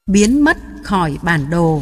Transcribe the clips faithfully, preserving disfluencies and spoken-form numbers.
biến mất khỏi bản đồ.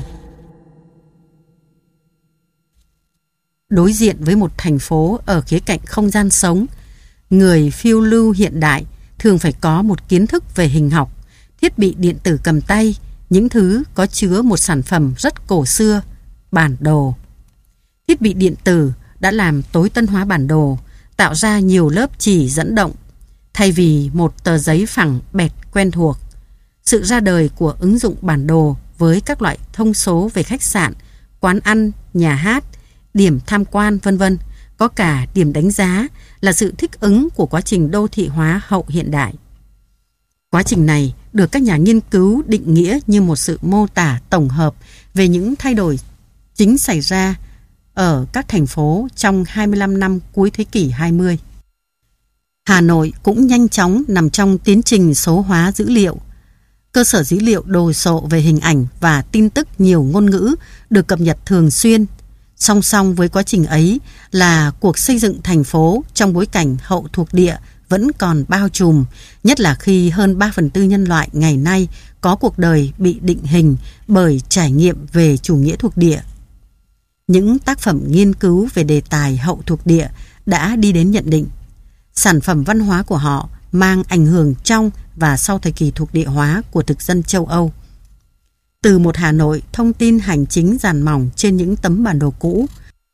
Đối diện với một thành phố ở khía cạnh không gian sống, người phiêu lưu hiện đại thường phải có một kiến thức về hình học, thiết bị điện tử cầm tay, những thứ có chứa một sản phẩm rất cổ xưa, bản đồ. Thiết bị điện tử đã làm tối tân hóa bản đồ, tạo ra nhiều lớp chỉ dẫn động, thay vì một tờ giấy phẳng bẹt quen thuộc. Sự ra đời của ứng dụng bản đồ với các loại thông số về khách sạn, quán ăn, nhà hát, điểm tham quan vân vân, có cả điểm đánh giá, là sự thích ứng của quá trình đô thị hóa hậu hiện đại. Quá trình này được các nhà nghiên cứu định nghĩa như một sự mô tả tổng hợp về những thay đổi chính xảy ra ở các thành phố trong hai mươi lăm năm cuối thế kỷ hai mươi. Hà Nội cũng nhanh chóng nằm trong tiến trình số hóa dữ liệu. Cơ sở dữ liệu đồ sộ về hình ảnh và tin tức nhiều ngôn ngữ được cập nhật thường xuyên. Song song với quá trình ấy là cuộc xây dựng thành phố trong bối cảnh hậu thuộc địa vẫn còn bao trùm, nhất là khi hơn ba phần tư nhân loại ngày nay có cuộc đời bị định hình bởi trải nghiệm về chủ nghĩa thuộc địa. Những tác phẩm nghiên cứu về đề tài hậu thuộc địa đã đi đến nhận định sản phẩm văn hóa của họ mang ảnh hưởng trong và sau thời kỳ thuộc địa hóa của thực dân châu Âu. Từ một Hà Nội thông tin hành chính dàn mỏng trên những tấm bản đồ cũ,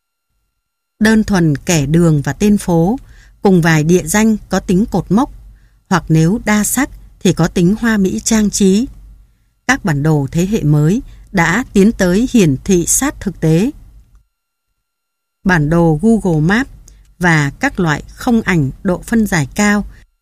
đơn thuần kẻ đường và tên phố, cùng vài địa danh có tính cột mốc, hoặc nếu đa sắc thì có tính hoa mỹ trang trí. Các bản đồ thế hệ mới đã tiến tới hiển thị sát thực tế. Bản đồ Google Maps và các loại không ảnh độ phân giải cao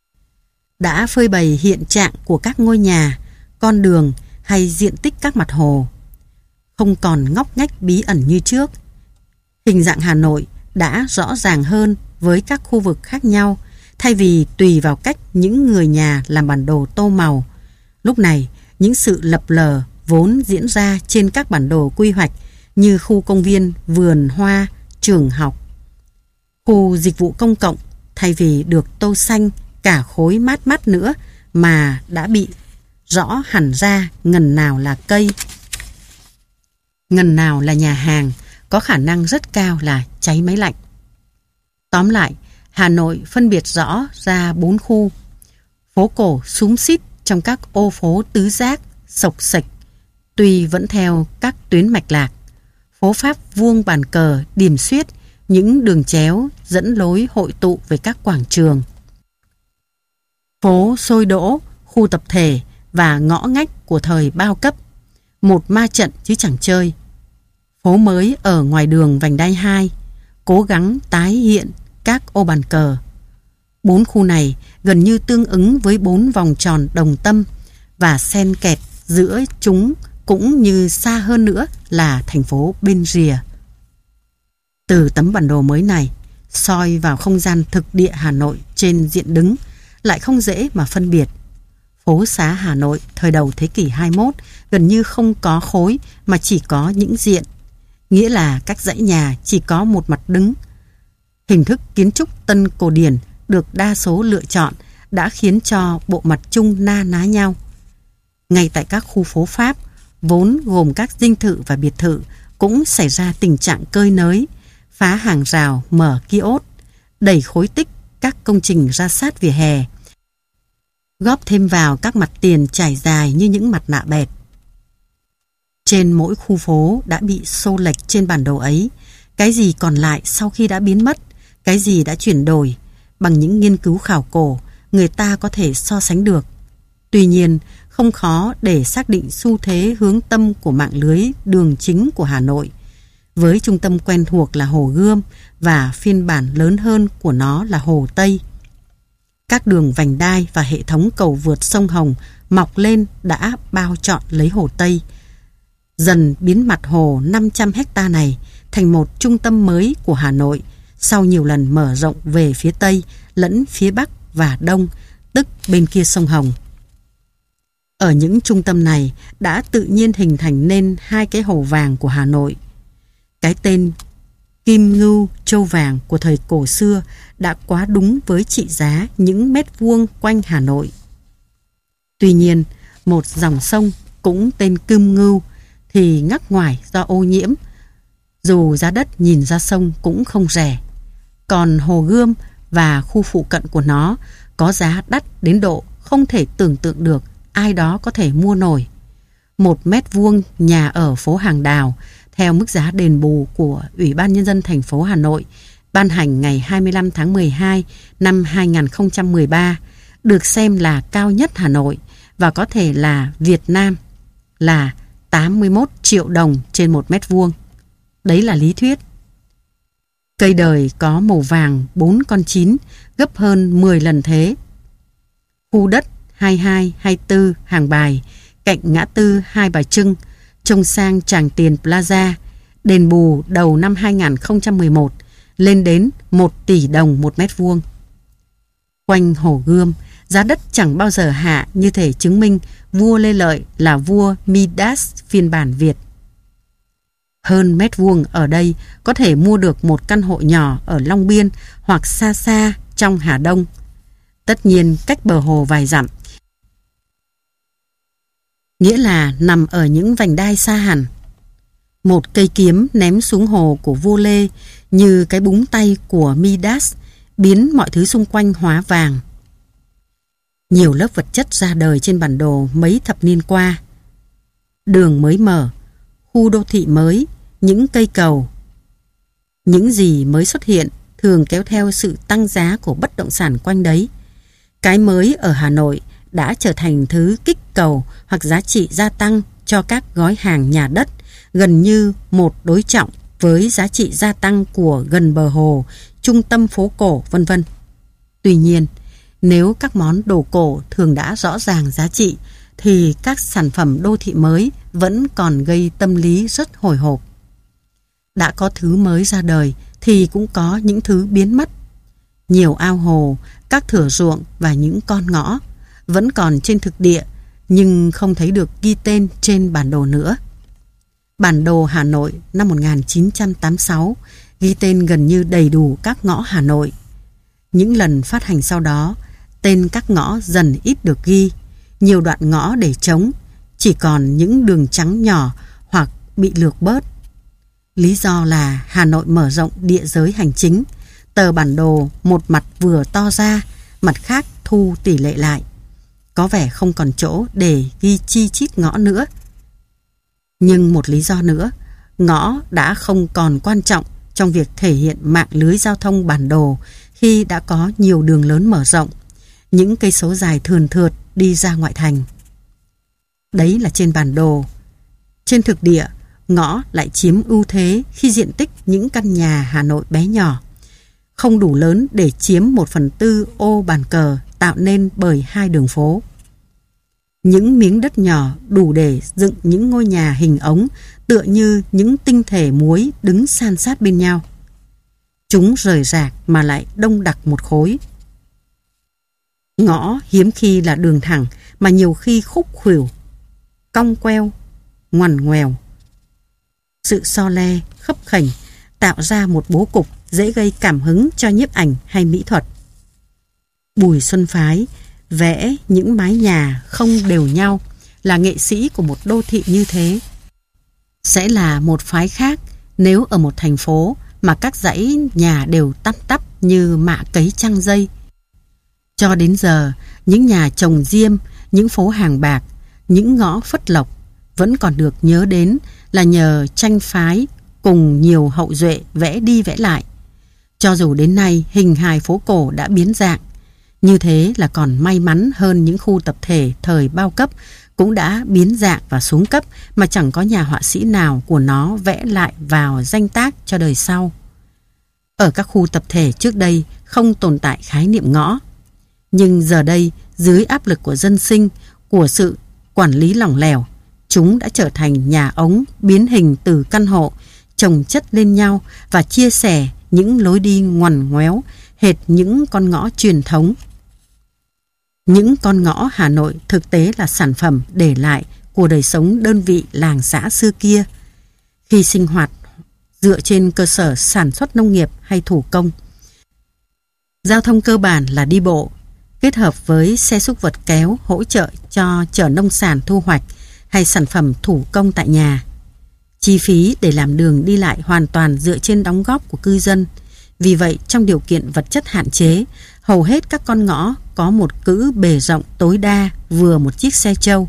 đã phơi bày hiện trạng của các ngôi nhà, con đường hay diện tích các mặt hồ. Không còn ngóc ngách bí ẩn như trước. Hình dạng Hà Nội đã rõ ràng hơn với các khu vực khác nhau, thay vì tùy vào cách những người nhà làm bản đồ tô màu. Lúc này, những sự lập lờ vốn diễn ra trên các bản đồ quy hoạch như khu công viên, vườn hoa, trường học, khu dịch vụ công cộng, thay vì được tô xanh cả khối mát mát nữa mà đã bị rõ hẳn ra ngần nào là cây, ngần nào là nhà hàng, có khả năng rất cao là cháy máy lạnh. Tóm lại, Hà Nội phân biệt rõ ra bốn khu: phố cổ xúm xít trong các ô phố tứ giác, sộc sệch, tuy vẫn theo các tuyến mạch lạc; phố Pháp vuông bàn cờ, điềm xuyết, những đường chéo dẫn lối hội tụ về các quảng trường; phố Sôi Đỗ, khu tập thể và ngõ ngách của thời bao cấp, một ma trận chứ chẳng chơi; phố mới ở ngoài đường vành đai hai, cố gắng tái hiện các ô bàn cờ. Bốn khu này gần như tương ứng với bốn vòng tròn đồng tâm, và xen kẹt giữa chúng cũng như xa hơn nữa là thành phố bên rìa. Từ tấm bản đồ mới này, soi vào không gian thực địa Hà Nội trên diện đứng, lại không dễ mà phân biệt. Phố xá Hà Nội thời đầu thế kỷ hai mươi mốt gần như không có khối mà chỉ có những diện, nghĩa là các dãy nhà chỉ có một mặt đứng. Hình thức kiến trúc tân cổ điển được đa số lựa chọn đã khiến cho bộ mặt chung na ná nhau. Ngay tại các khu phố Pháp, vốn gồm các dinh thự và biệt thự, cũng xảy ra tình trạng cơi nới, phá hàng rào, mở kiosk, đẩy khối tích các công trình ra sát vỉa hè, góp thêm vào các mặt tiền trải dài như những mặt nạ bẹt. Trên mỗi khu phố đã bị xô lệch trên bản đồ ấy, cái gì còn lại sau khi đã biến mất, cái gì đã chuyển đổi, bằng những nghiên cứu khảo cổ, người ta có thể so sánh được. Tuy nhiên, không khó để xác định xu thế hướng tâm của mạng lưới đường chính của Hà Nội, với trung tâm quen thuộc là Hồ Gươm và phiên bản lớn hơn của nó là Hồ Tây. Các đường vành đai và hệ thống cầu vượt sông Hồng mọc lên đã bao trọn lấy Hồ Tây, dần biến mặt hồ năm trăm héc-ta này thành một trung tâm mới của Hà Nội sau nhiều lần mở rộng về phía Tây lẫn phía Bắc và Đông, tức bên kia sông Hồng. Ở những trung tâm này đã tự nhiên hình thành nên hai cái hồ vàng của Hà Nội. Cái tên Kim Ngưu Châu Vàng của thời cổ xưa đã quá đúng với trị giá những mét vuông quanh Hà Nội. Tuy nhiên, một dòng sông cũng tên Kim Ngưu, thì ngắc ngoài do ô nhiễm, dù giá đất nhìn ra sông cũng không rẻ. Còn Hồ Gươm và khu phụ cận của nó có giá đắt đến độ không thể tưởng tượng được ai đó có thể mua nổi. Một mét vuông nhà ở phố Hàng Đào theo mức giá đền bù của Ủy ban Nhân dân thành phố Hà Nội ban hành ngày hai mươi lăm tháng mười hai năm hai nghìn không trăm mười ba được xem là cao nhất Hà Nội và có thể là Việt Nam, là tám mươi mốt triệu đồng trên một mét vuông. Đấy là lý thuyết. Cây đời có màu vàng bốn con chín, gấp hơn mười lần thế. Khu đất hai hai hai tư Hàng Bài, cạnh ngã tư Hai Bà Trưng, trông sang Tràng Tiền Plaza, đền bù đầu năm hai nghìn không trăm mười một lên đến một tỷ đồng một mét vuông. Quanh Hồ Gươm, giá đất chẳng bao giờ hạ, như thể chứng minh vua Lê Lợi là vua Midas phiên bản Việt. Hơn mét vuông ở đây có thể mua được một căn hộ nhỏ ở Long Biên hoặc xa xa trong Hà Đông. Tất nhiên cách bờ hồ vài dặm, nghĩa là nằm ở những vành đai xa hẳn. Một cây kiếm ném xuống hồ của vua Lê như cái búng tay của Midas, biến mọi thứ xung quanh hóa vàng. Nhiều lớp vật chất ra đời trên bản đồ mấy thập niên qua. Đường mới mở, khu đô thị mới, những cây cầu. Những gì mới xuất hiện thường kéo theo sự tăng giá của bất động sản quanh đấy. Cái mới ở Hà Nội đã trở thành thứ kích cầu hoặc giá trị gia tăng cho các gói hàng nhà đất, gần như một đối trọng với giá trị gia tăng của gần bờ hồ, trung tâm phố cổ, vân vân. Tuy nhiên, nếu các món đồ cổ thường đã rõ ràng giá trị, thì các sản phẩm đô thị mới vẫn còn gây tâm lý rất hồi hộp. Đã có thứ mới ra đời thì cũng có những thứ biến mất. Nhiều ao hồ, các thửa ruộng và những con ngõ vẫn còn trên thực địa, nhưng không thấy được ghi tên trên bản đồ nữa. Bản đồ Hà Nội năm một nghìn chín trăm tám mươi sáu ghi tên gần như đầy đủ các ngõ Hà Nội. Những lần phát hành sau đó, tên các ngõ dần ít được ghi, nhiều đoạn ngõ để trống, chỉ còn những đường trắng nhỏ hoặc bị lược bớt. Lý do là Hà Nội mở rộng địa giới hành chính, tờ bản đồ một mặt vừa to ra, mặt khác thu tỷ lệ lại. Có vẻ không còn chỗ để ghi chi chít ngõ nữa. Nhưng một lý do nữa, ngõ đã không còn quan trọng trong việc thể hiện mạng lưới giao thông bản đồ khi đã có nhiều đường lớn mở rộng, những cây số dài thườn thượt đi ra ngoại thành. Đấy là trên bản đồ. Trên thực địa, ngõ lại chiếm ưu thế khi diện tích những căn nhà Hà Nội bé nhỏ, không đủ lớn để chiếm một phần tư ô bàn cờ tạo nên bởi hai đường phố. Những miếng đất nhỏ đủ để dựng những ngôi nhà hình ống tựa như những tinh thể muối đứng san sát bên nhau. Chúng rời rạc mà lại đông đặc một khối. Ngõ hiếm khi là đường thẳng mà nhiều khi khúc khuỷu, cong queo, ngoằn ngoèo. Sự so le, khấp khểnh tạo ra một bố cục dễ gây cảm hứng cho nhiếp ảnh hay mỹ thuật. Bùi Xuân Phái vẽ những mái nhà không đều nhau là nghệ sĩ của một đô thị như thế. Sẽ là một phái khác nếu ở một thành phố mà các dãy nhà đều tăm tắp như mạ cấy trăng dây. Cho đến giờ, những nhà trồng diêm, những phố hàng bạc, những ngõ phất lộc vẫn còn được nhớ đến là nhờ Tranh Phái cùng nhiều hậu duệ vẽ đi vẽ lại. Cho dù đến nay hình hài phố cổ đã biến dạng, như thế là còn may mắn hơn những khu tập thể thời bao cấp cũng đã biến dạng và xuống cấp mà chẳng có nhà họa sĩ nào của nó vẽ lại vào danh tác cho đời sau. Ở các khu tập thể trước đây không tồn tại khái niệm ngõ, nhưng giờ đây dưới áp lực của dân sinh, của sự quản lý lỏng lẻo, chúng đã trở thành nhà ống biến hình từ căn hộ, chồng chất lên nhau và chia sẻ những lối đi ngoằn ngoéo hệt những con ngõ truyền thống. Những con ngõ Hà Nội thực tế là sản phẩm để lại của đời sống đơn vị làng xã xưa kia, khi sinh hoạt dựa trên cơ sở sản xuất nông nghiệp hay thủ công. Giao thông cơ bản là đi bộ, kết hợp với xe xúc vật kéo hỗ trợ cho chở nông sản thu hoạch hay sản phẩm thủ công tại nhà. Chi phí để làm đường đi lại hoàn toàn dựa trên đóng góp của cư dân. Vì vậy, trong điều kiện vật chất hạn chế, hầu hết các con ngõ có một cữ bề rộng tối đa vừa một chiếc xe trâu.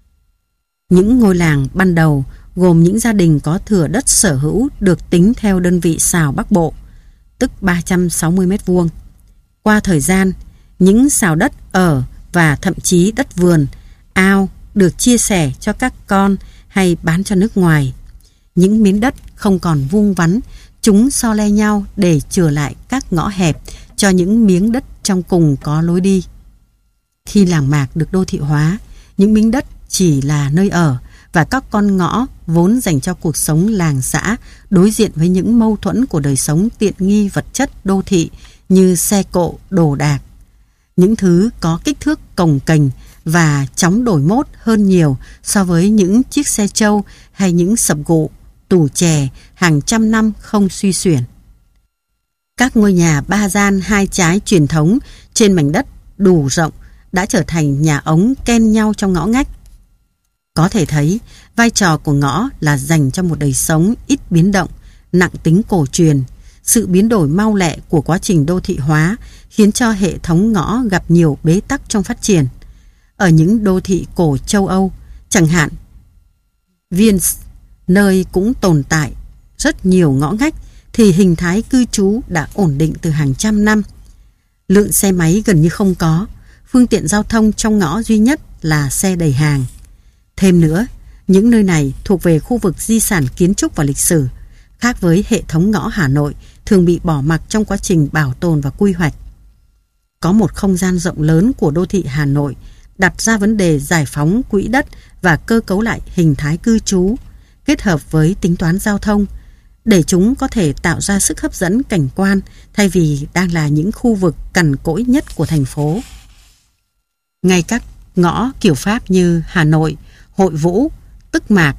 Những ngôi làng ban đầu gồm những gia đình có thửa đất sở hữu được tính theo đơn vị sào Bắc Bộ, tức ba trăm sáu mươi mét vuông. Qua thời gian, những sào đất ở và thậm chí đất vườn, ao được chia sẻ cho các con hay bán cho nước ngoài. Những miếng đất không còn vuông vắn, chúng so le nhau để chừa lại các ngõ hẹp cho những miếng đất trong cùng có lối đi. Khi làng mạc được đô thị hóa, những miếng đất chỉ là nơi ở và các con ngõ vốn dành cho cuộc sống làng xã đối diện với những mâu thuẫn của đời sống tiện nghi vật chất đô thị như xe cộ, đồ đạc. Những thứ có kích thước cồng kềnh và chóng đổi mốt hơn nhiều so với những chiếc xe trâu hay những sập gụ, tủ chè hàng trăm năm không suy xuyển. Các ngôi nhà ba gian hai trái truyền thống trên mảnh đất đủ rộng đã trở thành nhà ống ken nhau trong ngõ ngách. Có thể thấy, vai trò của ngõ là dành cho một đời sống ít biến động, nặng tính cổ truyền. Sự biến đổi mau lẹ của quá trình đô thị hóa khiến cho hệ thống ngõ gặp nhiều bế tắc trong phát triển. Ở những đô thị cổ châu Âu, chẳng hạn Vienna, nơi cũng tồn tại rất nhiều ngõ ngách, thì hình thái cư trú đã ổn định từ hàng trăm năm. Lượng xe máy gần như không có, phương tiện giao thông trong ngõ duy nhất là xe đẩy hàng. Thêm nữa, những nơi này thuộc về khu vực di sản kiến trúc và lịch sử, khác với hệ thống ngõ Hà Nội thường bị bỏ mặc trong quá trình bảo tồn và quy hoạch. Có một không gian rộng lớn của đô thị Hà Nội đặt ra vấn đề giải phóng quỹ đất và cơ cấu lại hình thái cư trú, kết hợp với tính toán giao thông, để chúng có thể tạo ra sức hấp dẫn cảnh quan thay vì đang là những khu vực cằn cỗi nhất của thành phố. Ngay các ngõ kiểu Pháp như Hà Nội, Hội Vũ, Tức Mạc,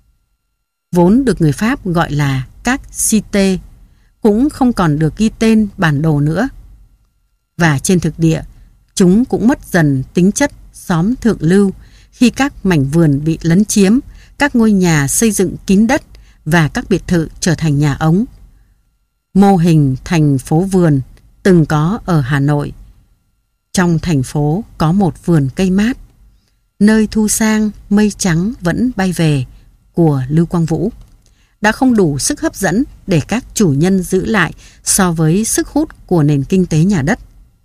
vốn được người Pháp gọi là các cité, cũng không còn được ghi tên bản đồ nữa. Và trên thực địa, chúng cũng mất dần tính chất xóm thượng lưu khi các mảnh vườn bị lấn chiếm, các ngôi nhà xây dựng kín đất và các biệt thự trở thành nhà ống. Mô hình thành phố vườn từng có ở Hà Nội. Trong thành phố có một vườn cây mát, nơi thu sang mây trắng vẫn bay về của Lưu Quang Vũ, đã không đủ sức hấp dẫn để các chủ nhân giữ lại so với sức hút của nền kinh tế nhà đất.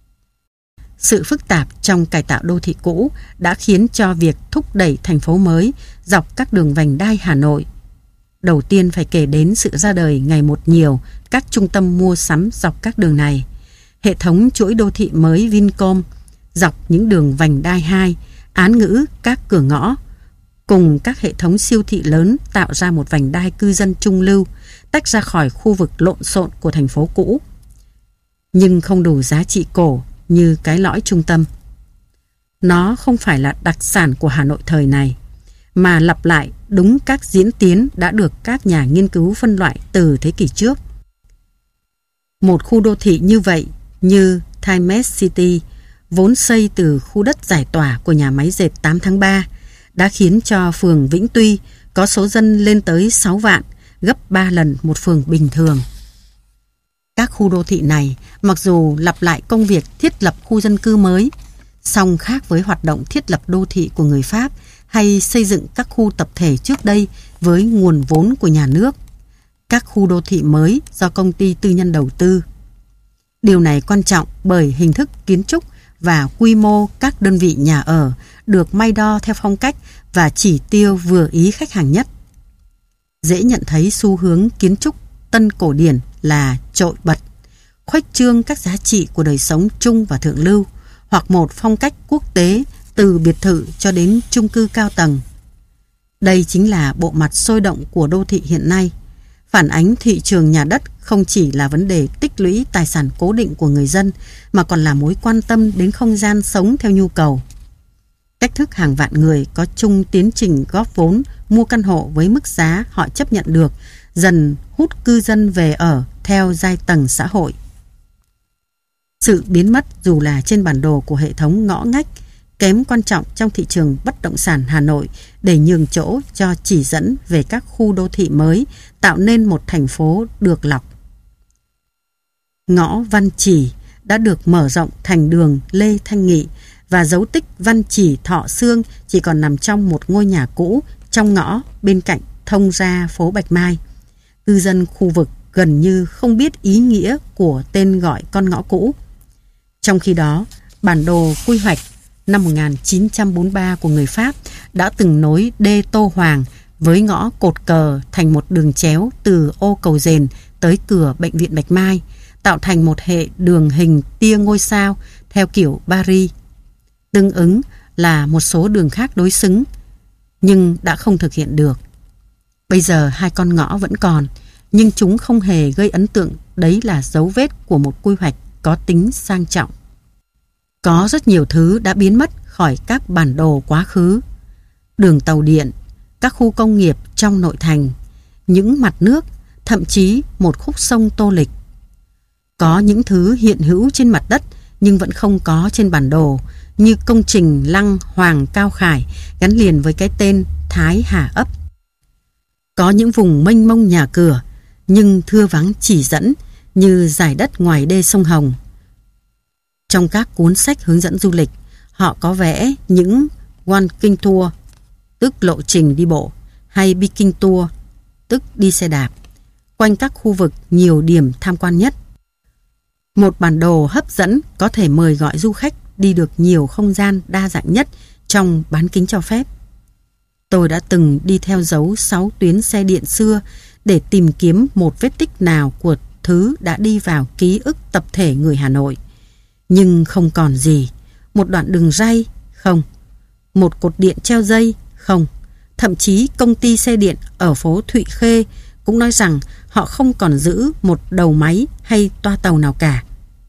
Sự phức tạp trong cải tạo đô thị cũ đã khiến cho việc thúc đẩy thành phố mới dọc các đường vành đai Hà Nội. Đầu tiên phải kể đến sự ra đời ngày một nhiều các trung tâm mua sắm dọc các đường này. Hệ thống chuỗi đô thị mới Vincom dọc những đường vành đai hai, án ngữ các cửa ngõ, cùng các hệ thống siêu thị lớn tạo ra một vành đai cư dân trung lưu, tách ra khỏi khu vực lộn xộn của thành phố cũ. Nhưng không đủ giá trị cổ như cái lõi trung tâm. Nó không phải là đặc sản của Hà Nội thời này, mà lặp lại đúng các diễn tiến đã được các nhà nghiên cứu phân loại từ thế kỷ trước. Một khu đô thị như vậy, như Times City, vốn xây từ khu đất giải tỏa của nhà máy dệt tám tháng ba, đã khiến cho phường Vĩnh Tuy có số dân lên tới sáu vạn, gấp ba lần một phường bình thường. Các khu đô thị này, mặc dù lặp lại công việc thiết lập khu dân cư mới, song khác với hoạt động thiết lập đô thị của người Pháp hay xây dựng các khu tập thể trước đây với nguồn vốn của nhà nước. Các khu đô thị mới do công ty tư nhân đầu tư. Điều này quan trọng bởi hình thức kiến trúc và quy mô các đơn vị nhà ở được may đo theo phong cách và chỉ tiêu vừa ý khách hàng nhất. Dễ nhận thấy xu hướng kiến trúc tân cổ điển là trội bật, khuếch trương các giá trị của đời sống trung và thượng lưu, hoặc một phong cách quốc tế từ biệt thự cho đến chung cư cao tầng. Đây chính là bộ mặt sôi động của đô thị hiện nay, phản ánh thị trường nhà đất không chỉ là vấn đề tích lũy tài sản cố định của người dân, mà còn là mối quan tâm đến không gian sống theo nhu cầu. Cách thức hàng vạn người có chung tiến trình góp vốn mua căn hộ với mức giá họ chấp nhận được, dần hút cư dân về ở theo giai tầng xã hội. Sự biến mất dù là trên bản đồ của hệ thống ngõ ngách, kém quan trọng trong thị trường bất động sản Hà Nội để nhường chỗ cho chỉ dẫn về các khu đô thị mới, tạo nên một thành phố được lọc. Ngõ Văn Chỉ đã được mở rộng thành đường Lê Thanh Nghị và dấu tích Văn Chỉ Thọ Sương chỉ còn nằm trong một ngôi nhà cũ trong ngõ bên cạnh thông ra phố Bạch Mai. Cư dân khu vực gần như không biết ý nghĩa của tên gọi con ngõ cũ. Trong khi đó, bản đồ quy hoạch năm một nghìn chín trăm bốn mươi ba của người Pháp đã từng nối đê Tô Hoàng với ngõ Cột Cờ thành một đường chéo từ ô Cầu Dền tới cửa bệnh viện Bạch Mai, tạo thành một hệ đường hình tia ngôi sao theo kiểu Paris. Tương ứng là một số đường khác đối xứng, nhưng đã không thực hiện được. Bây giờ hai con ngõ vẫn còn, nhưng chúng không hề gây ấn tượng đấy là dấu vết của một quy hoạch có tính sang trọng. Có rất nhiều thứ đã biến mất khỏi các bản đồ quá khứ. Đường tàu điện, các khu công nghiệp trong nội thành, những mặt nước, thậm chí một khúc sông Tô Lịch. Có những thứ hiện hữu trên mặt đất nhưng vẫn không có trên bản đồ, như công trình lăng Hoàng Cao Khải gắn liền với cái tên Thái Hà Ấp. Có những vùng mênh mông nhà cửa nhưng thưa vắng chỉ dẫn, như dải đất ngoài đê sông Hồng. Trong các cuốn sách hướng dẫn du lịch, họ có vẽ những walking tour, tức lộ trình đi bộ, hay biking tour, tức đi xe đạp, quanh các khu vực nhiều điểm tham quan nhất. Một bản đồ hấp dẫn có thể mời gọi du khách đi được nhiều không gian đa dạng nhất trong bán kính cho phép. Tôi đã từng đi theo dấu sáu tuyến xe điện xưa để tìm kiếm một vết tích nào của thứ đã đi vào ký ức tập thể người Hà Nội. Nhưng không còn gì. Một đoạn đường ray, không. Một cột điện treo dây, không. Thậm chí công ty xe điện ở phố Thụy Khê cũng nói rằng họ không còn giữ một đầu máy hay toa tàu nào cả.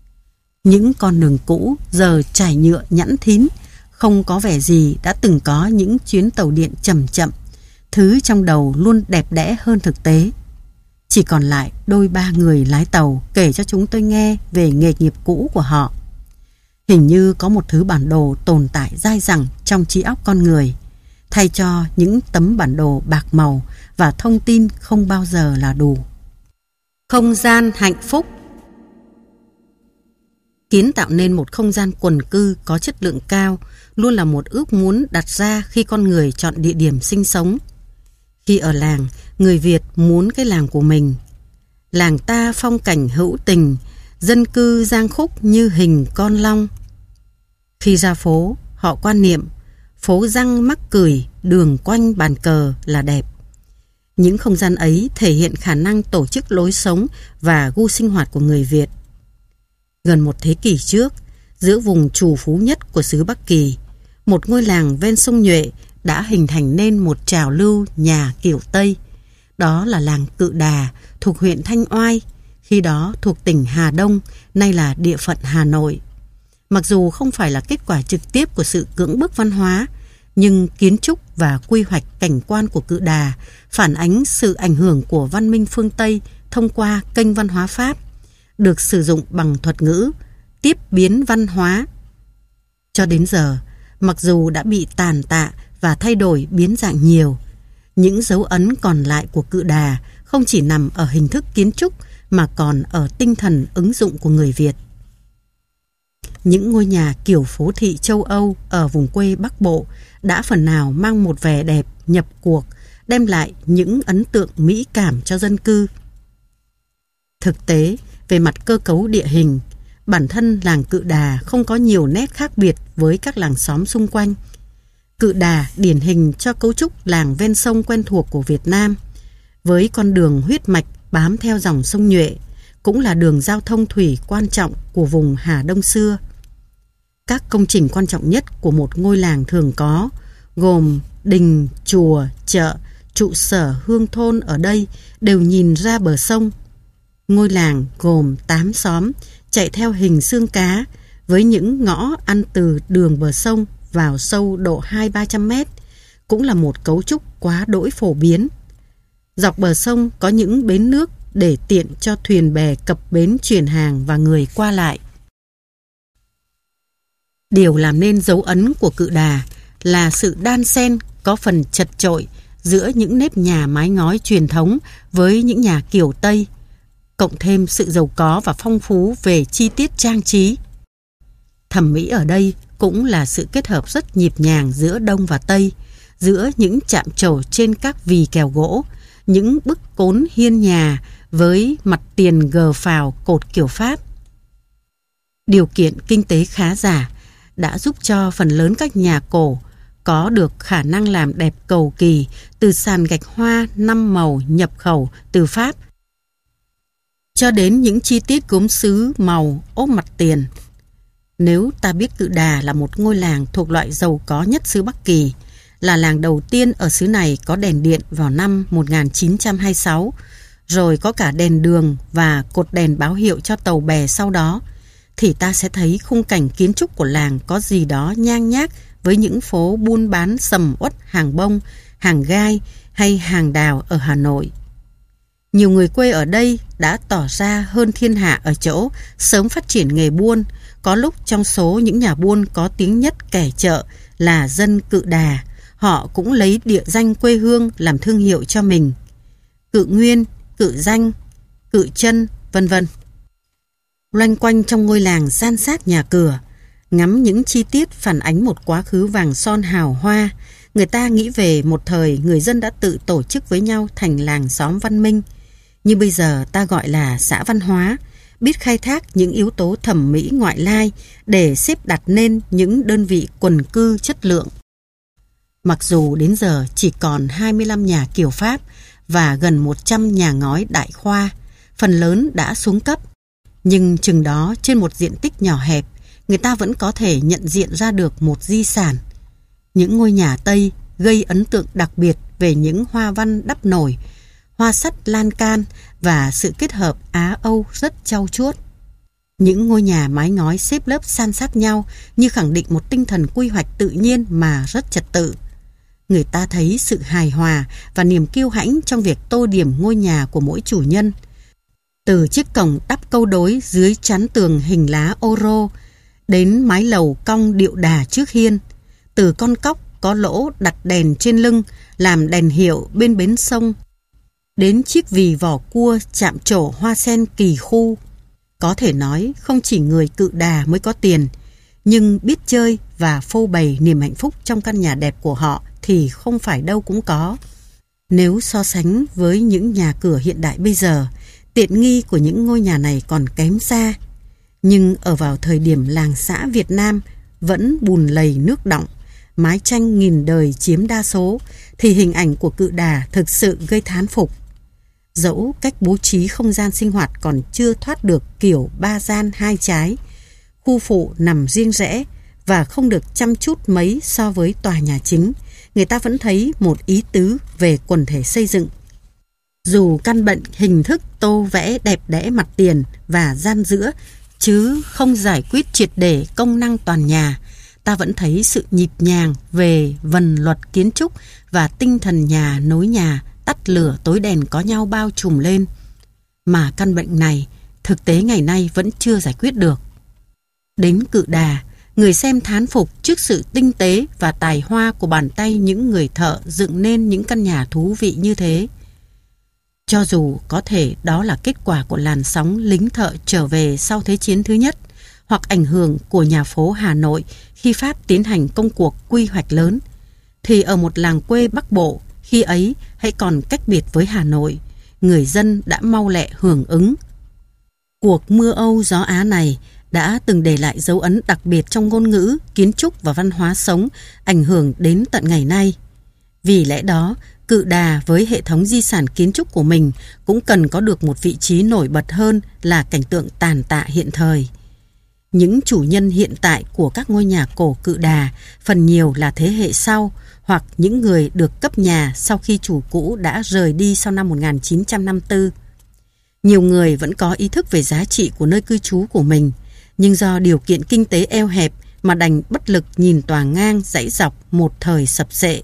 Những con đường cũ giờ trải nhựa nhẵn thín, không có vẻ gì đã từng có những chuyến tàu điện chậm chậm, thứ trong đầu luôn đẹp đẽ hơn thực tế. Chỉ còn lại đôi ba người lái tàu kể cho chúng tôi nghe về nghề nghiệp cũ của họ. Hình như có một thứ bản đồ tồn tại dai dẳng trong trí óc con người, thay cho những tấm bản đồ bạc màu và thông tin không bao giờ là đủ. Không gian hạnh phúc. Kiến tạo nên một không gian quần cư có chất lượng cao luôn là một ước muốn đặt ra khi con người chọn địa điểm sinh sống. Khi ở làng, người Việt muốn cái làng của mình. Làng ta phong cảnh hữu tình, dân cư giang khúc như hình con long. Khi ra phố, họ quan niệm phố răng mắc cười, đường quanh bàn cờ là đẹp. Những không gian ấy thể hiện khả năng tổ chức lối sống và gu sinh hoạt của người Việt. Gần một thế kỷ trước, giữa vùng trù phú nhất của xứ Bắc Kỳ, một ngôi làng ven sông Nhuệ đã hình thành nên một trào lưu nhà kiểu Tây. Đó là làng Cự Đà thuộc huyện Thanh Oai, khi đó thuộc tỉnh Hà Đông, nay là địa phận Hà Nội. Mặc dù không phải là kết quả trực tiếp của sự cưỡng bức văn hóa, nhưng kiến trúc và quy hoạch cảnh quan của Cự Đà phản ánh sự ảnh hưởng của văn minh phương Tây thông qua kênh văn hóa Pháp, được sử dụng bằng thuật ngữ tiếp biến văn hóa. Cho đến giờ, mặc dù đã bị tàn tạ và thay đổi biến dạng nhiều, những dấu ấn còn lại của Cự Đà không chỉ nằm ở hình thức kiến trúc mà còn ở tinh thần ứng dụng của người Việt. Những ngôi nhà kiểu phố thị châu Âu ở vùng quê Bắc Bộ đã phần nào mang một vẻ đẹp nhập cuộc, đem lại những ấn tượng mỹ cảm cho dân cư. Thực tế, về mặt cơ cấu địa hình, bản thân làng Cự Đà không có nhiều nét khác biệt với các làng xóm xung quanh. Cự Đà điển hình cho cấu trúc làng ven sông quen thuộc của Việt Nam, với con đường huyết mạch bám theo dòng sông Nhuệ, cũng là đường giao thông thủy quan trọng của vùng Hà Đông xưa. Các công trình quan trọng nhất của một ngôi làng thường có, gồm đình, chùa, chợ, trụ sở hương thôn ở đây đều nhìn ra bờ sông. Ngôi làng gồm tám xóm chạy theo hình xương cá, với những ngõ ăn từ đường bờ sông vào sâu độ hai ba trăm mét, cũng là một cấu trúc quá đỗi phổ biến. Dọc bờ sông có những bến nước để tiện cho thuyền bè cập bến chuyển hàng và người qua lại. Điều làm nên dấu ấn của Cự Đà là sự đan xen có phần chật chội giữa những nếp nhà mái ngói truyền thống với những nhà kiểu Tây, cộng thêm sự giàu có và phong phú về chi tiết trang trí. Thẩm mỹ ở đây cũng là sự kết hợp rất nhịp nhàng giữa Đông và Tây, giữa những chạm trổ trên các vì kèo gỗ, những bức cốn hiên nhà với mặt tiền gờ phào cột kiểu Pháp. Điều kiện kinh tế khá giả đã giúp cho phần lớn các nhà cổ có được khả năng làm đẹp cầu kỳ từ sàn gạch hoa năm màu nhập khẩu từ Pháp cho đến những chi tiết gốm sứ màu ốp mặt tiền. Nếu ta biết Cự Đà là một ngôi làng thuộc loại giàu có nhất xứ Bắc Kỳ, là làng đầu tiên ở xứ này có đèn điện vào năm một nghìn chín trăm hai mươi sáu, rồi có cả đèn đường và cột đèn báo hiệu cho tàu bè sau đó, thì ta sẽ thấy khung cảnh kiến trúc của làng có gì đó nhang nhác với những phố buôn bán sầm uất hàng bông, hàng gai hay hàng đào ở Hà Nội. Nhiều người quê ở đây đã tỏ ra hơn thiên hạ ở chỗ sớm phát triển nghề buôn, có lúc trong số những nhà buôn có tiếng nhất kẻ chợ là dân Cự Đà, họ cũng lấy địa danh quê hương làm thương hiệu cho mình. Cự Nguyên, Cự Danh, Cự Chân, vân vân. Loanh quanh trong ngôi làng san sát nhà cửa, ngắm những chi tiết phản ánh một quá khứ vàng son hào hoa, người ta nghĩ về một thời người dân đã tự tổ chức với nhau thành làng xóm văn minh. Như bây giờ ta gọi là xã văn hóa, biết khai thác những yếu tố thẩm mỹ ngoại lai để xếp đặt nên những đơn vị quần cư chất lượng. Mặc dù đến giờ chỉ còn hai mươi lăm nhà kiểu Pháp và gần một trăm nhà ngói đại khoa, phần lớn đã xuống cấp, nhưng chừng đó trên một diện tích nhỏ hẹp, người ta vẫn có thể nhận diện ra được một di sản. Những ngôi nhà Tây gây ấn tượng đặc biệt về những hoa văn đắp nổi, hoa sắt lan can và sự kết hợp Á-Âu rất trau chuốt. Những ngôi nhà mái ngói xếp lớp san sát nhau như khẳng định một tinh thần quy hoạch tự nhiên mà rất trật tự. Người ta thấy sự hài hòa và niềm kiêu hãnh trong việc tô điểm ngôi nhà của mỗi chủ nhân. Từ chiếc cổng đắp câu đối dưới chắn tường hình lá ô rô, đến mái lầu cong điệu đà trước hiên, từ con cóc có lỗ đặt đèn trên lưng làm đèn hiệu bên bến sông, đến chiếc vì vỏ cua chạm trổ hoa sen kỳ khu. Có thể nói không chỉ người Cự Đà mới có tiền, nhưng biết chơi và phô bày niềm hạnh phúc trong căn nhà đẹp của họ thì không phải đâu cũng có. Nếu so sánh với những nhà cửa hiện đại bây giờ, tiện nghi của những ngôi nhà này còn kém xa. Nhưng ở vào thời điểm làng xã Việt Nam vẫn bùn lầy nước đọng, mái tranh nghìn đời chiếm đa số, thì hình ảnh của Cự Đà thực sự gây thán phục. Dẫu cách bố trí không gian sinh hoạt còn chưa thoát được kiểu ba gian hai trái, khu phụ nằm riêng rẽ và không được chăm chút mấy so với tòa nhà chính, người ta vẫn thấy một ý tứ về quần thể xây dựng. Dù căn bệnh hình thức tô vẽ đẹp đẽ mặt tiền và gian giữa, chứ không giải quyết triệt để công năng toàn nhà, ta vẫn thấy sự nhịp nhàng về vần luật kiến trúc và tinh thần nhà nối nhà, tắt lửa tối đèn có nhau bao trùm lên. Mà căn bệnh này thực tế ngày nay vẫn chưa giải quyết được. Đến Cự Đà, người xem thán phục trước sự tinh tế và tài hoa của bàn tay những người thợ dựng nên những căn nhà thú vị như thế. Cho dù có thể đó là kết quả của làn sóng lính thợ trở về sau Thế chiến thứ nhất, hoặc ảnh hưởng của nhà phố Hà Nội khi Pháp tiến hành công cuộc quy hoạch lớn, thì ở một làng quê Bắc Bộ khi ấy hãy còn cách biệt với Hà Nội, người dân đã mau lẹ hưởng ứng. Cuộc mưa Âu gió Á này đã từng để lại dấu ấn đặc biệt trong ngôn ngữ, kiến trúc và văn hóa sống, ảnh hưởng đến tận ngày nay. Vì lẽ đó, Cự Đà với hệ thống di sản kiến trúc của mình cũng cần có được một vị trí nổi bật hơn là cảnh tượng tàn tạ hiện thời. Những chủ nhân hiện tại của các ngôi nhà cổ Cự Đà phần nhiều là thế hệ sau, hoặc những người được cấp nhà sau khi chủ cũ đã rời đi sau năm một nghìn chín trăm năm mươi tư. Nhiều người vẫn có ý thức về giá trị của nơi cư trú của mình, nhưng do điều kiện kinh tế eo hẹp mà đành bất lực nhìn tòa ngang dãy dọc một thời sập sệ.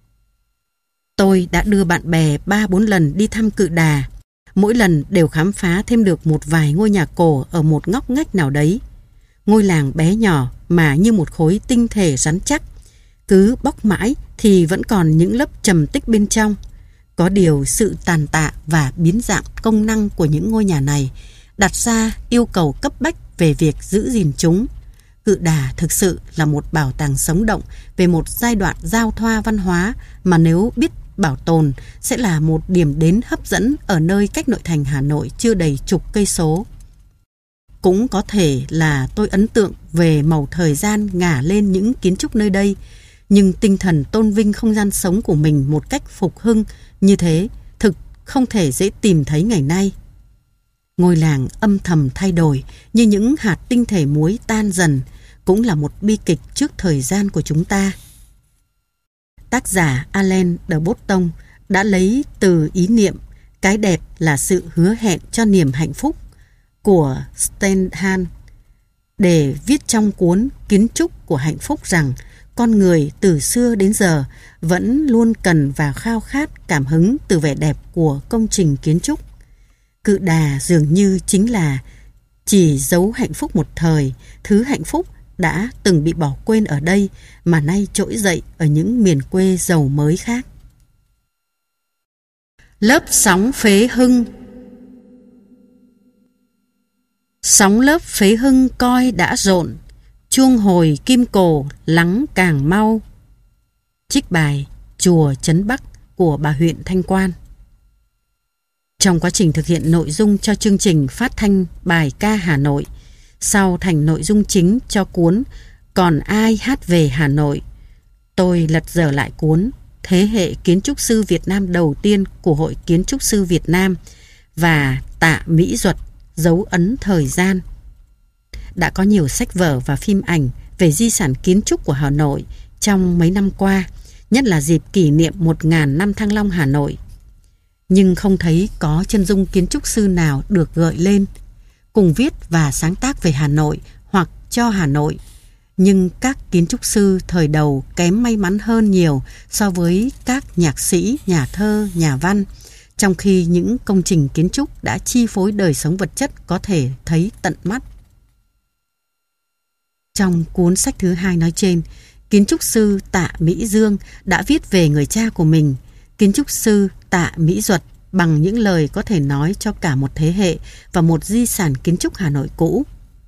Tôi đã đưa bạn bè ba bốn lần đi thăm Cự Đà, mỗi lần đều khám phá thêm được một vài ngôi nhà cổ ở một ngóc ngách nào đấy. Ngôi làng bé nhỏ mà như một khối tinh thể rắn chắc. Cứ bóc mãi thì vẫn còn những lớp trầm tích bên trong. Có điều sự tàn tạ và biến dạng công năng của những ngôi nhà này đặt ra yêu cầu cấp bách về việc giữ gìn chúng. Cự Đà thực sự là một bảo tàng sống động về một giai đoạn giao thoa văn hóa mà nếu biết bảo tồn sẽ là một điểm đến hấp dẫn ở nơi cách nội thành Hà Nội chưa đầy chục cây số. Cũng có thể là tôi ấn tượng về màu thời gian ngả lên những kiến trúc nơi đây, nhưng tinh thần tôn vinh không gian sống của mình một cách phục hưng như thế thực không thể dễ tìm thấy ngày nay. Ngôi làng âm thầm thay đổi như những hạt tinh thể muối tan dần, cũng là một bi kịch trước thời gian của chúng ta. Tác giả Alain de Botton đã lấy từ ý niệm cái đẹp là sự hứa hẹn cho niềm hạnh phúc của Stendhal để viết trong cuốn Kiến trúc của hạnh phúc rằng con người từ xưa đến giờ vẫn luôn cần và khao khát cảm hứng từ vẻ đẹp của công trình kiến trúc. Cự Đà dường như chính là chỉ dấu hạnh phúc một thời, thứ hạnh phúc đã từng bị bỏ quên ở đây mà nay trỗi dậy ở những miền quê giàu mới khác. Lớp sóng phế hưng. Sóng lớp phế hưng coi đã rộn, chuông hồi kim cổ lắng càng mau. Trích bài Chùa Trấn Bắc của bà huyện Thanh Quan. Trong quá trình thực hiện nội dung cho chương trình phát thanh bài ca Hà Nội, sau thành nội dung chính cho cuốn Còn ai hát về Hà Nội, tôi lật dở lại cuốn Thế hệ kiến trúc sư Việt Nam đầu tiên của Hội Kiến trúc sư Việt Nam và Tạ Mỹ Duật, dấu ấn thời gian. Đã có nhiều sách vở và phim ảnh về di sản kiến trúc của Hà Nội trong mấy năm qua, nhất là dịp kỷ niệm một nghìn năm Thăng Long Hà Nội. Nhưng không thấy có chân dung kiến trúc sư nào được gợi lên, cùng viết và sáng tác về Hà Nội hoặc cho Hà Nội. Nhưng các kiến trúc sư thời đầu kém may mắn hơn nhiều so với các nhạc sĩ, nhà thơ, nhà văn, trong khi những công trình kiến trúc đã chi phối đời sống vật chất có thể thấy tận mắt. Trong cuốn sách thứ hai nói trên, kiến trúc sư Tạ Mỹ Dương đã viết về người cha của mình, kiến trúc sư Tạ Mỹ Duật, bằng những lời có thể nói cho cả một thế hệ và một di sản kiến trúc Hà Nội cũ.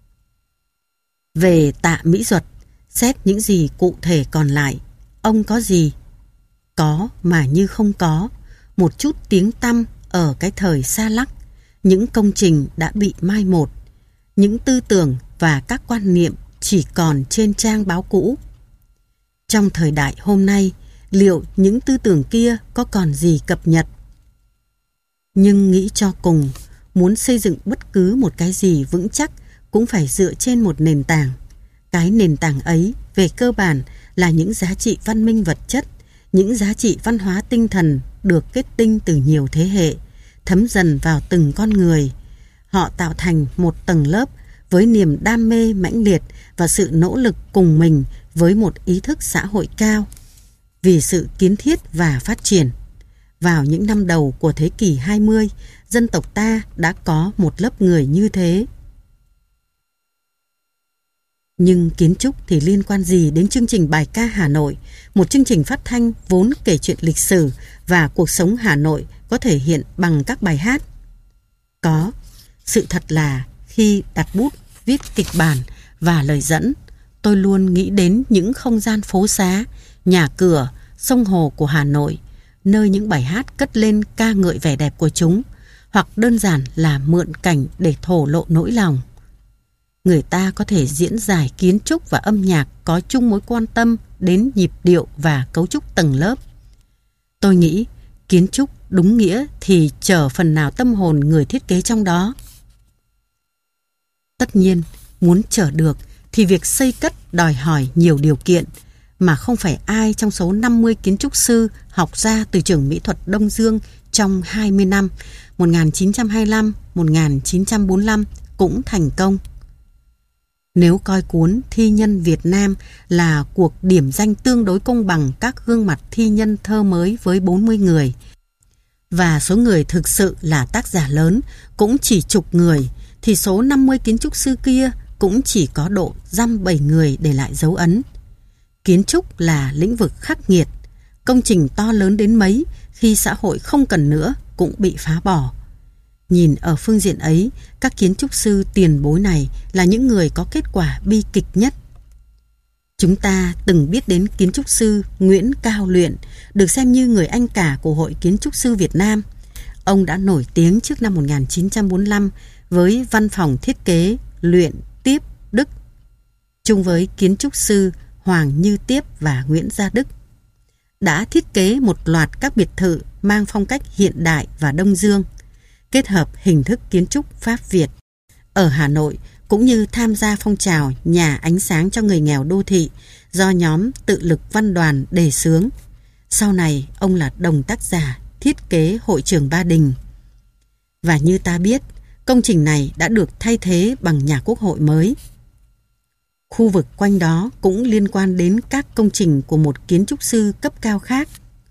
Về Tạ Mỹ Duật, xét những gì cụ thể còn lại, ông có gì? Có mà như không có, một chút tiếng tăm ở cái thời xa lắc, những công trình đã bị mai một, những tư tưởng và các quan niệm chỉ còn trên trang báo cũ. Trong thời đại hôm nay, liệu những tư tưởng kia có còn gì cập nhật? Nhưng nghĩ cho cùng, muốn xây dựng bất cứ một cái gì vững chắc cũng phải dựa trên một nền tảng. Cái nền tảng ấy về cơ bản là những giá trị văn minh vật chất, những giá trị văn hóa tinh thần được kết tinh từ nhiều thế hệ, thấm dần vào từng con người. Họ tạo thành một tầng lớp với niềm đam mê mãnh liệt và sự nỗ lực cùng mình với một ý thức xã hội cao vì sự kiến thiết và phát triển. Vào những năm đầu của thế kỷ hai mươi, dân tộc ta đã có một lớp người như thế. Nhưng kiến trúc thì liên quan gì đến chương trình bài ca Hà Nội, một chương trình phát thanh vốn kể chuyện lịch sử và cuộc sống Hà Nội có thể hiện bằng các bài hát? Có. Sự thật là khi đặt bút viết kịch bản và lời dẫn, tôi luôn nghĩ đến những không gian phố xá, nhà cửa, sông hồ của Hà Nội, nơi những bài hát cất lên ca ngợi vẻ đẹp của chúng, hoặc đơn giản là mượn cảnh để thổ lộ nỗi lòng. Người ta có thể diễn giải kiến trúc và âm nhạc có chung mối quan tâm đến nhịp điệu và cấu trúc tầng lớp. Tôi nghĩ kiến trúc đúng nghĩa thì chở phần nào tâm hồn người thiết kế trong đó. Tất nhiên, muốn chở được thì việc xây cất đòi hỏi nhiều điều kiện, mà không phải ai trong số năm mươi kiến trúc sư học ra từ trường mỹ thuật Đông Dương trong hai mươi năm một nghìn chín trăm hai mươi lăm đến một nghìn chín trăm bốn mươi lăm cũng thành công. Nếu coi cuốn Thi nhân Việt Nam là cuộc điểm danh tương đối công bằng các gương mặt thi nhân thơ mới với bốn mươi người, và số người thực sự là tác giả lớn cũng chỉ chục người, thì số năm mươi kiến trúc sư kia cũng chỉ có độ dăm bảy người để lại dấu ấn. Kiến trúc là lĩnh vực khắc nghiệt, công trình to lớn đến mấy khi xã hội không cần nữa cũng bị phá bỏ. Nhìn ở phương diện ấy, các kiến trúc sư tiền bối này là những người có kết quả bi kịch nhất. Chúng ta từng biết đến kiến trúc sư Nguyễn Cao Luyện, được xem như người anh cả của Hội Kiến trúc sư Việt Nam. Ông đã nổi tiếng trước năm một nghìn chín trăm bốn mươi lăm với văn phòng thiết kế Luyện Tiếp Đức, chung với kiến trúc sư Hoàng Như Tiếp và Nguyễn Gia Đức. Đã thiết kế một loạt các biệt thự mang phong cách hiện đại và Đông Dương, kết hợp hình thức kiến trúc Pháp Việt. Ở Hà Nội cũng như tham gia phong trào nhà ánh sáng cho người nghèo đô thị do nhóm Tự lực Văn đoàn đề xướng. Sau này ông là đồng tác giả thiết kế hội trường Ba Đình. Và như ta biết, công trình này đã được thay thế bằng nhà Quốc hội mới. Khu vực quanh đó cũng liên quan đến các công trình của một kiến trúc sư cấp cao khác.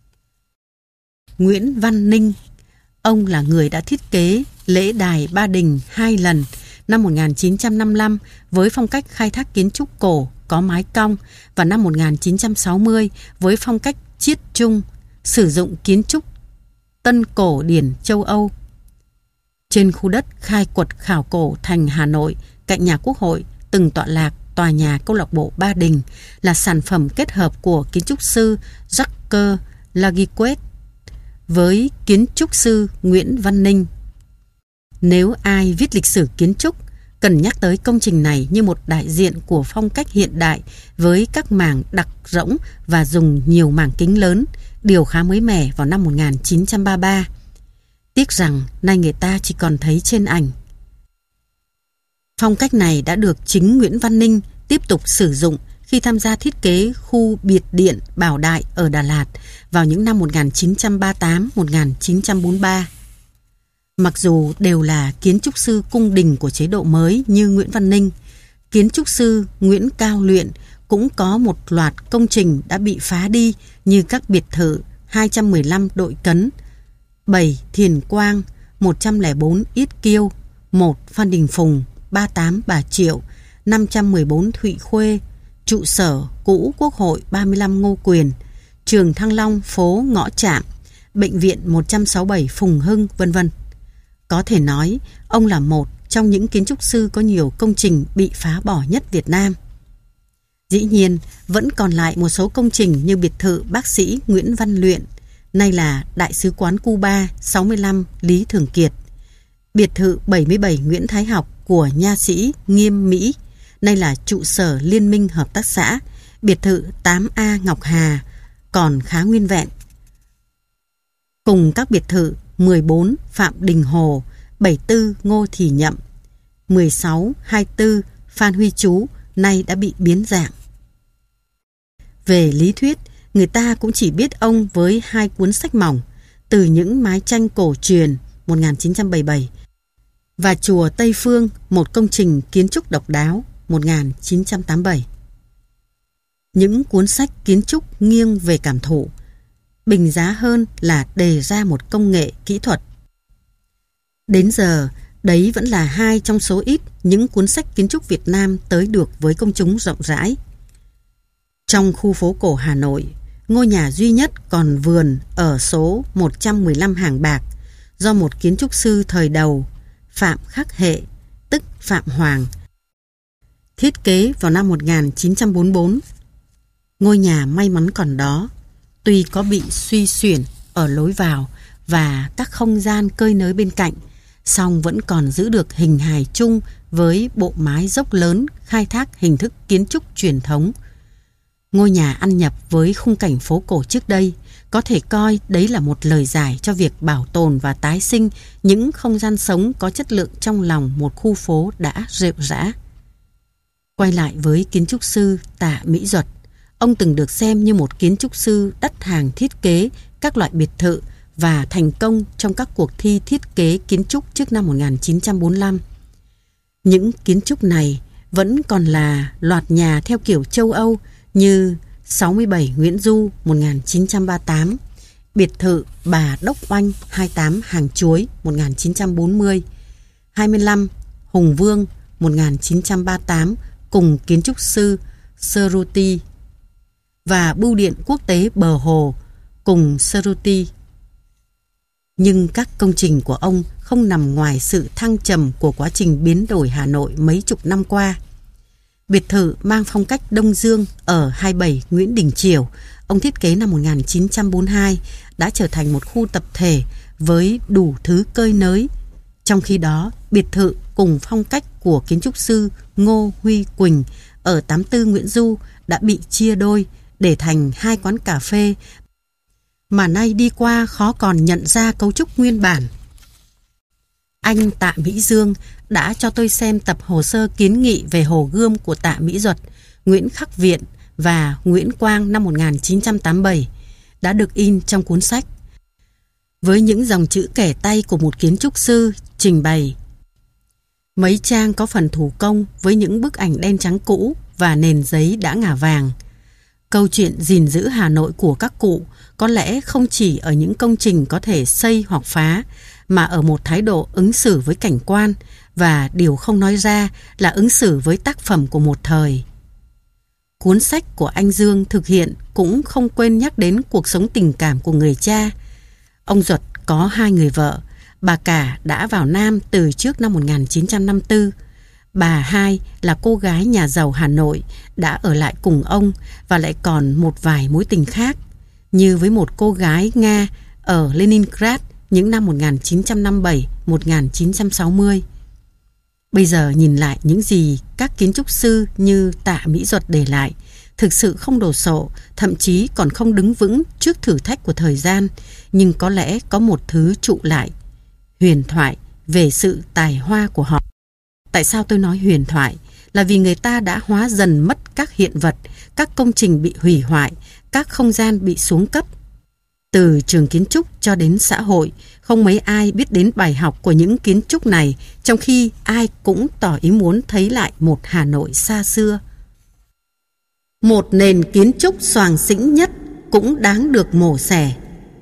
Nguyễn Văn Ninh, ông là người đã thiết kế lễ đài Ba Đình hai lần năm một nghìn chín trăm năm mươi lăm với phong cách khai thác kiến trúc cổ có mái cong và năm một nghìn chín trăm sáu mươi với phong cách chiết trung, sử dụng kiến trúc tân cổ điển châu Âu. Trên khu đất khai quật khảo cổ thành Hà Nội, cạnh nhà Quốc hội, từng tọa lạc tòa nhà câu lạc bộ Ba Đình là sản phẩm kết hợp của kiến trúc sư Jacques Laguiquet với kiến trúc sư Nguyễn Văn Ninh. Nếu ai viết lịch sử kiến trúc, cần nhắc tới công trình này như một đại diện của phong cách hiện đại với các mảng đặc rỗng và dùng nhiều mảng kính lớn, điều khá mới mẻ vào năm một nghìn chín trăm ba mươi ba. Tiếc rằng nay người ta chỉ còn thấy trên ảnh. Phong cách này đã được chính Nguyễn Văn Ninh tiếp tục sử dụng khi tham gia thiết kế khu biệt điện Bảo Đại ở Đà Lạt vào những năm một nghìn chín trăm ba mươi tám đến một nghìn chín trăm bốn mươi ba. Mặc dù đều là kiến trúc sư cung đình của chế độ mới như Nguyễn Văn Ninh, kiến trúc sư Nguyễn Cao Luyện cũng có một loạt công trình đã bị phá đi như các biệt thự hai trăm mười lăm Đội Cấn, bảy Thiền Quang, một trăm lẻ bốn Yết Kiêu, một Phan Đình Phùng, ba mươi tám Bà Triệu, năm trăm mười bốn Thụy Khuê, trụ sở cũ Quốc hội ba mươi lăm Ngô Quyền, trường Thăng Long phố Ngõ Trạm, bệnh viện một trăm sáu mươi bảy Phùng Hưng, vân vân. Có thể nói, ông là một trong những kiến trúc sư có nhiều công trình bị phá bỏ nhất Việt Nam. Dĩ nhiên, vẫn còn lại một số công trình như biệt thự bác sĩ Nguyễn Văn Luyện, nay là Đại sứ quán Cuba sáu mươi lăm Lý Thường Kiệt, biệt thự bảy mươi bảy Nguyễn Thái Học của nha sĩ Nghiêm Mỹ, nay là trụ sở Liên minh Hợp tác xã, biệt thự tám A Ngọc Hà, còn khá nguyên vẹn. Cùng các biệt thự mười bốn Phạm Đình Hồ, bảy mươi tư Ngô Thì Nhậm, mười sáu, hai mươi tư Phan Huy Chú nay đã bị biến dạng. Về lý thuyết, người ta cũng chỉ biết ông với hai cuốn sách mỏng, Từ những mái tranh cổ truyền một nghìn chín trăm bảy mươi bảy và Chùa Tây Phương, một công trình kiến trúc độc đáo một nghìn chín trăm tám mươi bảy. Những cuốn sách kiến trúc nghiêng về cảm thụ, bình giá hơn là đề ra một công nghệ kỹ thuật. Đến giờ, đấy vẫn là hai trong số ít những cuốn sách kiến trúc Việt Nam tới được với công chúng rộng rãi. Trong khu phố cổ Hà Nội, ngôi nhà duy nhất còn vườn ở số một trăm mười lăm Hàng Bạc do một kiến trúc sư thời đầu, Phạm Khắc Hệ, tức Phạm Hoàng, thiết kế vào năm một nghìn chín trăm bốn mươi bốn. Ngôi nhà may mắn còn đó, tuy có bị suy xuyển ở lối vào và các không gian cơi nới bên cạnh, song vẫn còn giữ được hình hài chung với bộ mái dốc lớn khai thác hình thức kiến trúc truyền thống. Ngôi nhà ăn nhập với khung cảnh phố cổ trước đây, có thể coi đấy là một lời giải cho việc bảo tồn và tái sinh những không gian sống có chất lượng trong lòng một khu phố đã rệu rã. Quay lại với kiến trúc sư Tạ Mỹ Duật, ông từng được xem như một kiến trúc sư đắt hàng thiết kế các loại biệt thự và thành công trong các cuộc thi thiết kế kiến trúc trước năm một nghìn chín trăm bốn mươi lăm. Những kiến trúc này vẫn còn là loạt nhà theo kiểu châu Âu như sáu mươi bảy Nguyễn Du một nghìn chín trăm ba mươi tám, biệt thự Bà Đốc Oanh hai mươi tám Hàng Chuối một nghìn chín trăm bốn mươi, hai mươi lăm Hùng Vương một nghìn chín trăm ba mươi tám cùng kiến trúc sư Cerruti và Bưu điện Quốc tế Bờ Hồ cùng Cerruti. Nhưng các công trình của ông không nằm ngoài sự thăng trầm của quá trình biến đổi Hà Nội mấy chục năm qua. Biệt thự mang phong cách Đông Dương ở hai mươi bảy Nguyễn Đình Chiểu, ông thiết kế năm một nghìn chín trăm bốn mươi hai, đã trở thành một khu tập thể với đủ thứ cơi nới. Trong khi đó, biệt thự cùng phong cách của kiến trúc sư Ngô Huy Quỳnh ở tám mươi tư Nguyễn Du đã bị chia đôi để thành hai quán cà phê mà nay đi qua khó còn nhận ra cấu trúc nguyên bản. Anh Tạ Mỹ Dương đã cho tôi xem tập hồ sơ kiến nghị về Hồ Gươm của Tạ Mỹ Duật, Nguyễn Khắc Viện và Nguyễn Quang năm một nghìn chín trăm tám mươi bảy, đã được in trong cuốn sách. Với những dòng chữ kẻ tay của một kiến trúc sư trình bày. Mấy trang có phần thủ công với những bức ảnh đen trắng cũ và nền giấy đã ngả vàng. Câu chuyện gìn giữ Hà Nội của các cụ có lẽ không chỉ ở những công trình có thể xây hoặc phá, mà ở một thái độ ứng xử với cảnh quan, và điều không nói ra là ứng xử với tác phẩm của một thời. Cuốn sách của anh Dương thực hiện cũng không quên nhắc đến cuộc sống tình cảm của người cha. Ông Duật có hai người vợ, bà cả đã vào Nam từ trước năm một nghìn chín trăm năm mươi tư. Bà hai là cô gái nhà giàu Hà Nội đã ở lại cùng ông và lại còn một vài mối tình khác, như với một cô gái Nga ở Leningrad những năm một nghìn chín trăm năm mươi bảy đến một nghìn chín trăm sáu mươi. Bây giờ nhìn lại những gì các kiến trúc sư như Tạ Mỹ Duật để lại, thực sự không đồ sộ, thậm chí còn không đứng vững trước thử thách của thời gian, nhưng có lẽ có một thứ trụ lại, huyền thoại về sự tài hoa của họ. Tại sao tôi nói huyền thoại? Là vì người ta đã hóa dần mất các hiện vật, các công trình bị hủy hoại, các không gian bị xuống cấp. Từ trường kiến trúc cho đến xã hội, không mấy ai biết đến bài học của những kiến trúc này, trong khi ai cũng tỏ ý muốn thấy lại một Hà Nội xa xưa. Một nền kiến trúc xoàng xĩnh nhất cũng đáng được mổ xẻ.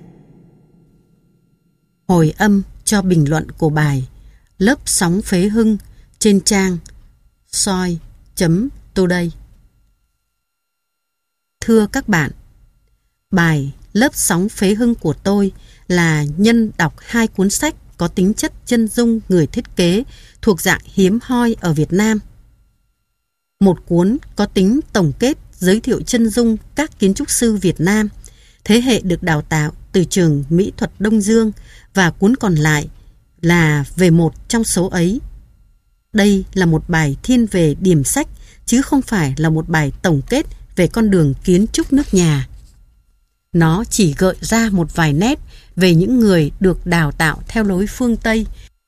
Hồi âm cho bình luận của bài Lớp sóng phế hưng trên trang soi chấm today. Thưa các bạn, bài Lớp sóng phế hưng của tôi là nhân đọc hai cuốn sách có tính chất chân dung người thiết kế thuộc dạng hiếm hoi ở Việt Nam. Một cuốn có tính tổng kết giới thiệu chân dung các kiến trúc sư Việt Nam, thế hệ được đào tạo từ trường mỹ thuật Đông Dương, và cuốn còn lại là về một trong số ấy. Đây là một bài thiên về điểm sách, chứ không phải là một bài tổng kết về con đường kiến trúc nước nhà. Nó chỉ gợi ra một vài nét về những người được đào tạo theo lối phương Tây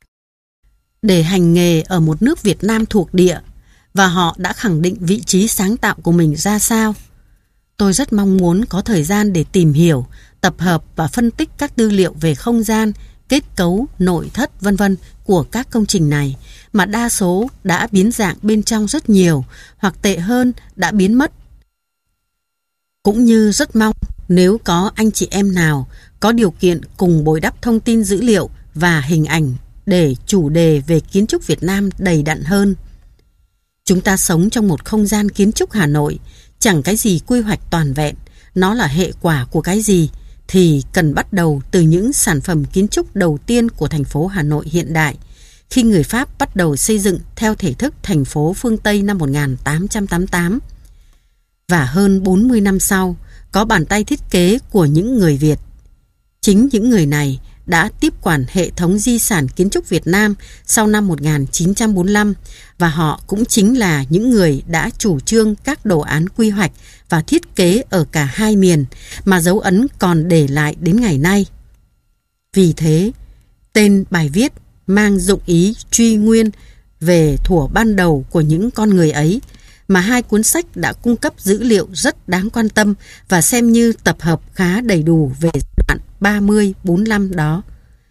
để hành nghề ở một nước Việt Nam thuộc địa, và họ đã khẳng định vị trí sáng tạo của mình ra sao. Tôi rất mong muốn có thời gian để tìm hiểu, tập hợp và phân tích các tư liệu về không gian, kết cấu, nội thất vân vân của các công trình này, mà đa số đã biến dạng bên trong rất nhiều, hoặc tệ hơn đã biến mất. Cũng như rất mong nếu có anh chị em nào có điều kiện cùng bồi đắp thông tin dữ liệu và hình ảnh để chủ đề về kiến trúc Việt Nam đầy đặn hơn. Chúng ta sống trong một không gian kiến trúc Hà Nội, chẳng cái gì quy hoạch toàn vẹn, nó là hệ quả của cái gì thì cần bắt đầu từ những sản phẩm kiến trúc đầu tiên của thành phố Hà Nội hiện đại, khi người Pháp bắt đầu xây dựng theo thể thức thành phố phương Tây năm một nghìn tám trăm tám mươi tám. Và hơn bốn mươi năm sau, có bàn tay thiết kế của những người Việt. Chính những người này đã tiếp quản hệ thống di sản kiến trúc Việt Nam sau năm một nghìn chín trăm bốn mươi lăm, và họ cũng chính là những người đã chủ trương các đồ án quy hoạch và thiết kế ở cả hai miền mà dấu ấn còn để lại đến ngày nay. Vì thế, tên bài viết mang dụng ý truy nguyên về thuở ban đầu của những con người ấy, mà hai cuốn sách đã cung cấp dữ liệu rất đáng quan tâm và xem như tập hợp khá đầy đủ về giai đoạn ba mươi bốn mươi lăm đó.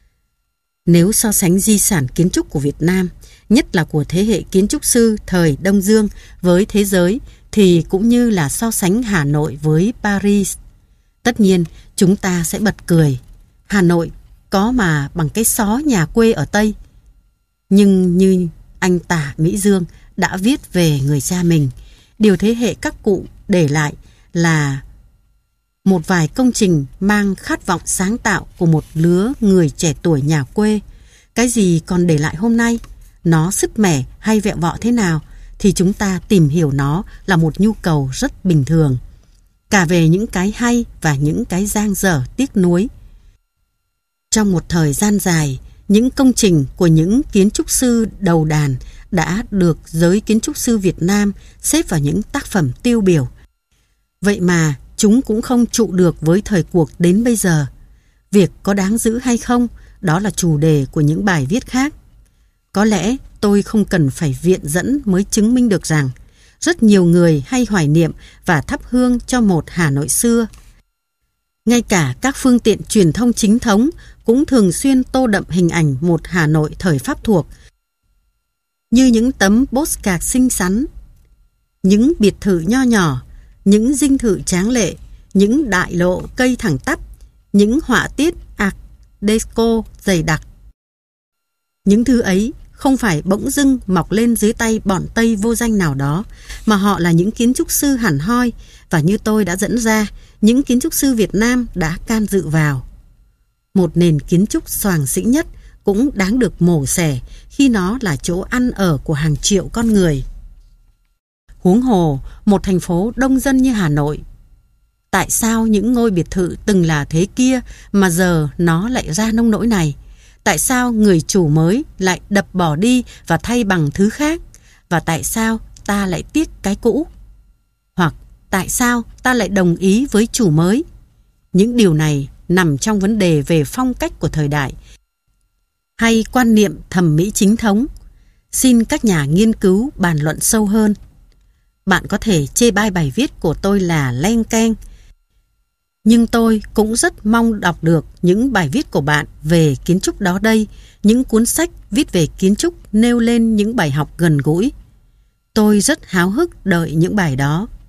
Nếu so sánh di sản kiến trúc của Việt Nam, nhất là của thế hệ kiến trúc sư thời Đông Dương với thế giới, thì cũng như là so sánh Hà Nội với Paris. Tất nhiên, chúng ta sẽ bật cười. Hà Nội có mà bằng cái xó nhà quê ở Tây. Nhưng như anh Tả Mỹ Dương đã viết về người cha mình. Điều thế hệ các cụ để lại là một vài công trình mang khát vọng sáng tạo của một lứa người trẻ tuổi nhà quê. Cái gì còn để lại hôm nay, nó sứt mẻ hay vẹo vọ thế nào, thì chúng ta tìm hiểu nó là một nhu cầu rất bình thường. Cả về những cái hay và những cái dang dở tiếc nuối. Trong một thời gian dài, những công trình của những kiến trúc sư đầu đàn đã được giới kiến trúc sư Việt Nam xếp vào những tác phẩm tiêu biểu. Vậy mà chúng cũng không trụ được với thời cuộc đến bây giờ. Việc có đáng giữ hay không, đó là chủ đề của những bài viết khác. Có lẽ tôi không cần phải viện dẫn mới chứng minh được rằng rất nhiều người hay hoài niệm và thắp hương cho một Hà Nội xưa. Ngay cả các phương tiện truyền thông chính thống cũng thường xuyên tô đậm hình ảnh một Hà Nội thời Pháp thuộc, như những tấm postcard xinh xắn, những biệt thự nho nhỏ, những dinh thự tráng lệ, những đại lộ cây thẳng tắp, những họa tiết art deco dày đặc. Những thứ ấy không phải bỗng dưng mọc lên dưới tay bọn Tây vô danh nào đó, mà họ là những kiến trúc sư hẳn hoi, và như tôi đã dẫn ra, những kiến trúc sư Việt Nam đã can dự vào. Một nền kiến trúc xoàng xĩnh nhất cũng đáng được mổ xẻ khi nó là chỗ ăn ở của hàng triệu con người. Huống hồ, một thành phố đông dân như Hà Nội. Tại sao những ngôi biệt thự từng là thế kia mà giờ nó lại ra nông nỗi này? Tại sao người chủ mới lại đập bỏ đi và thay bằng thứ khác? Và tại sao ta lại tiếc cái cũ? Hoặc tại sao ta lại đồng ý với chủ mới? Những điều này nằm trong vấn đề về phong cách của thời đại hay quan niệm thẩm mỹ chính thống. Xin các nhà nghiên cứu bàn luận sâu hơn. Bạn có thể chê bai bài viết của tôi là len keng, nhưng tôi cũng rất mong đọc được những bài viết của bạn về kiến trúc đó đây, những cuốn sách viết về kiến trúc nêu lên những bài học gần gũi. Tôi rất háo hức đợi những bài đó.